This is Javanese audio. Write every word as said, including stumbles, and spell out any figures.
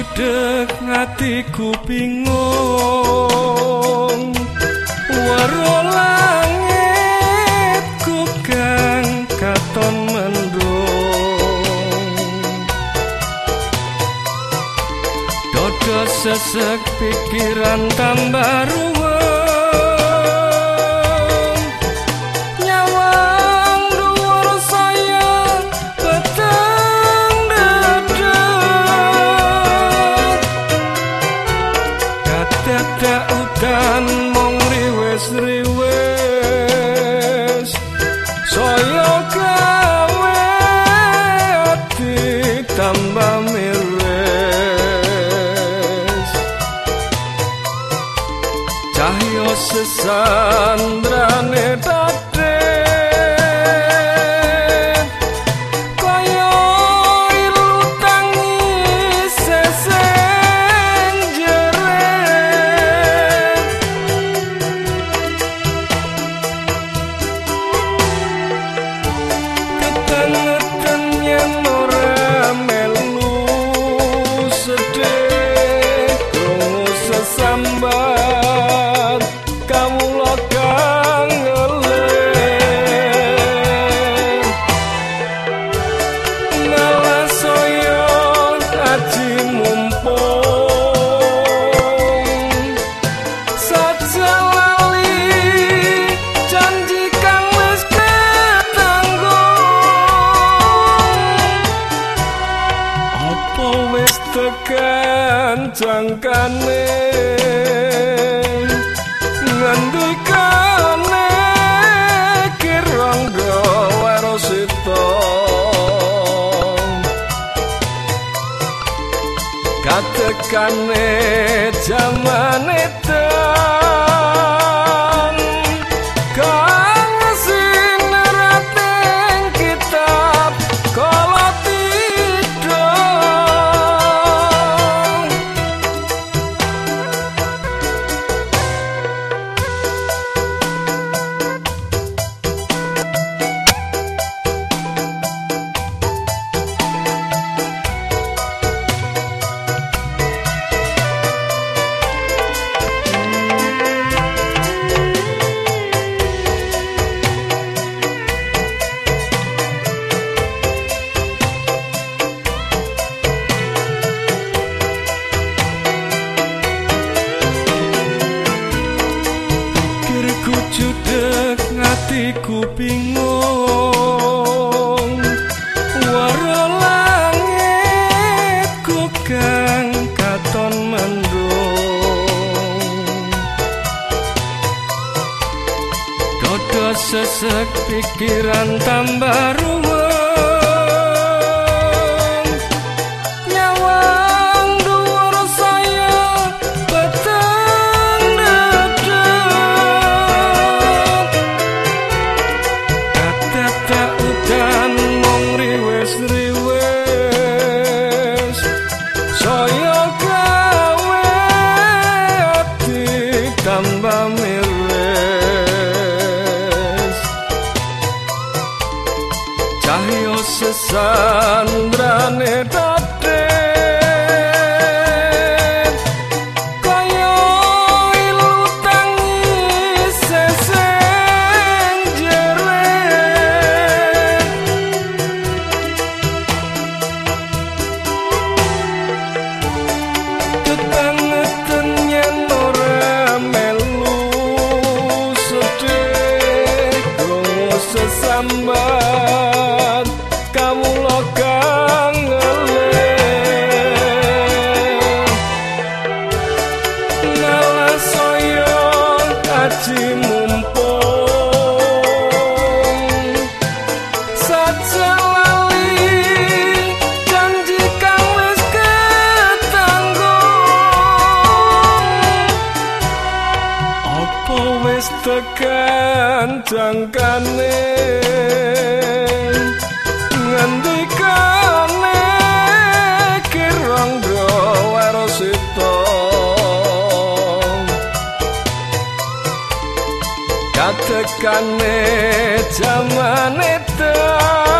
judeg atiku bingung waro langitku kang katon mendung dodo sesek pikiran tambah ruwet dadak udan mong riwes-riwes saya gawe ati tambah miris cahya sesandrane dade sambat kamu lokang ngeleng nala soyo aji mumpung saja lali janji kang wis ketanggung apa wis tekan jangkane ngendikane kirangga warosita katekane jaman edan kang sinerating kitab kala judeg atiku bingung waro langitku kang katon mendung dodo sesek pikiran tambah ruwet tambah miris cahyo sesandrane dade kaya ilu tangis seseng jeret kebangetan yen sesambat kamu lokang ngeleng nala soyo aji mumpung saja lali janji kang wis ketanggung apa wis tekan jangkane ngendikane kirangga warosita katekane jaman edan